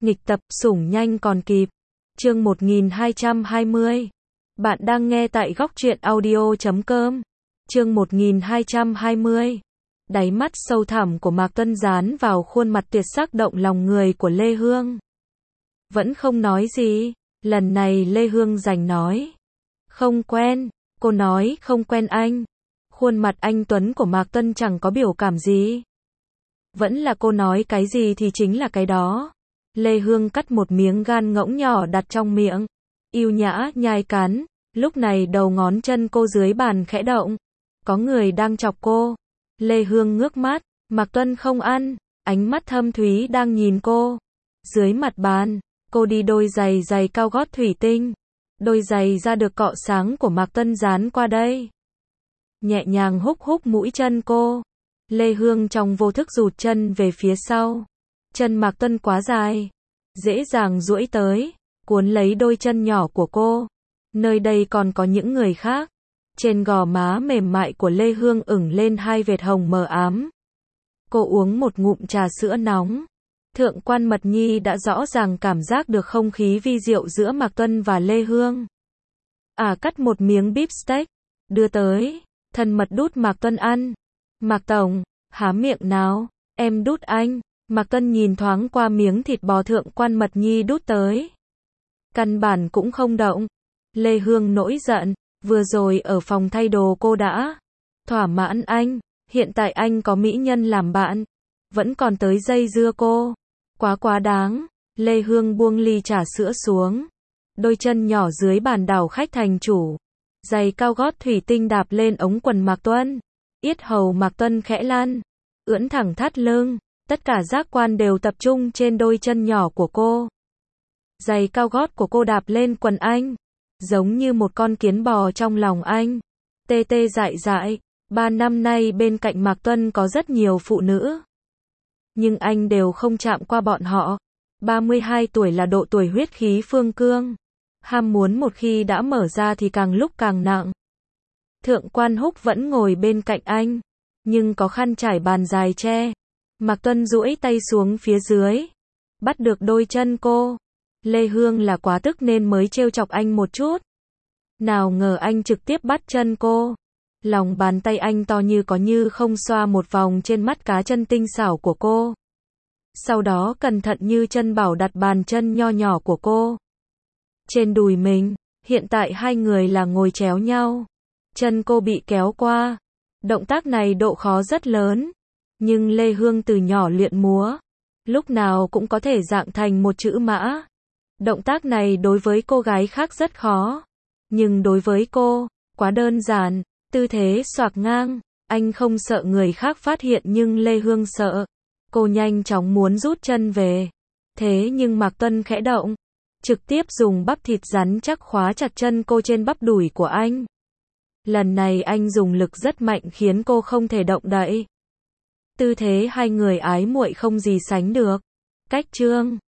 Nghịch tập, sủng nhanh còn kịp. Chương 1220. Bạn đang nghe tại góc truyện audio.com. Chương 1220. Đáy mắt sâu thẳm của Mạc Tuân dán vào khuôn mặt tuyệt sắc động lòng người của Lê Hương. Vẫn không nói gì, lần này Lê Hương giành nói. Không quen, cô nói không quen anh. Khuôn mặt anh tuấn của Mạc Tuân chẳng có biểu cảm gì. Vẫn là cô nói cái gì thì chính là cái đó. Lê Hương cắt một miếng gan ngỗng nhỏ đặt trong miệng. Yêu nhã nhai cắn. Lúc này đầu ngón chân cô dưới bàn khẽ động. Có người đang chọc cô. Lê Hương ngước mắt. Mạc Tuân không ăn. Ánh mắt thâm thúy đang nhìn cô. Dưới mặt bàn, cô đi đôi giày cao gót thủy tinh. Đôi giày da được cọ sáng của Mạc Tuân dán qua đây. Nhẹ nhàng húc mũi chân cô. Lê Hương trong vô thức rụt chân về phía sau. Chân Mạc Tuân quá dài. Dễ dàng duỗi tới. Cuốn lấy đôi chân nhỏ của cô. Nơi đây còn có những người khác. Trên gò má mềm mại của Lê Hương ửng lên hai vệt hồng mờ ám. Cô uống một ngụm trà sữa nóng. Thượng quan Mật Nhi đã rõ ràng cảm giác được không khí vi diệu giữa Mạc Tuân và Lê Hương. Cắt một miếng beef steak. Đưa tới. Thân mật đút Mạc Tuân ăn. Mạc Tổng, há miệng nào. Em đút anh. Mạc Tuân nhìn thoáng qua miếng thịt bò Thượng quan Mật Nhi đút tới. Căn bản cũng không động. Lê Hương nổi giận. Vừa rồi ở phòng thay đồ cô đã thỏa mãn anh. Hiện tại anh có mỹ nhân làm bạn. Vẫn còn tới dây dưa cô. Quá đáng. Lê Hương buông ly trà sữa xuống. Đôi chân nhỏ dưới bàn đảo khách thành chủ. Giày cao gót thủy tinh đạp lên ống quần Mạc Tuân. Yết hầu Mạc Tuân khẽ lăn. Ưỡn thẳng thắt lưng. Tất cả giác quan đều tập trung trên đôi chân nhỏ của cô. Giày cao gót của cô đạp lên quần anh. Giống như một con kiến bò trong lòng anh. Tê tê dại dại. 3 năm nay bên cạnh Mạc Tuân có rất nhiều phụ nữ. Nhưng anh đều không chạm qua bọn họ. 32 tuổi là độ tuổi huyết khí phương cương. Ham muốn một khi đã mở ra thì càng lúc càng nặng. Thượng quan Húc vẫn ngồi bên cạnh anh. Nhưng có khăn trải bàn dài che. Mạc Tuân duỗi tay xuống phía dưới. Bắt được đôi chân cô. Lê Hương là quá tức nên mới trêu chọc anh một chút. Nào ngờ anh trực tiếp bắt chân cô. Lòng bàn tay anh to như có như không xoa một vòng trên mắt cá chân tinh xảo của cô. Sau đó cẩn thận như chân bảo đặt bàn chân nho nhỏ của cô trên đùi mình. Hiện tại hai người là ngồi chéo nhau. Chân cô bị kéo qua. Động tác này độ khó rất lớn. Nhưng Lê Hương từ nhỏ luyện múa. Lúc nào cũng có thể dạng thành một chữ mã. Động tác này đối với cô gái khác rất khó. Nhưng đối với cô, quá đơn giản. Tư thế xoạc ngang. Anh không sợ người khác phát hiện nhưng Lê Hương sợ. Cô nhanh chóng muốn rút chân về. Thế nhưng Mạc Tuân khẽ động. Trực tiếp dùng bắp thịt rắn chắc khóa chặt chân cô trên bắp đùi của anh. Lần này anh dùng lực rất mạnh khiến cô không thể động đậy. Tư thế hai người ái muội không gì sánh được. Cách chương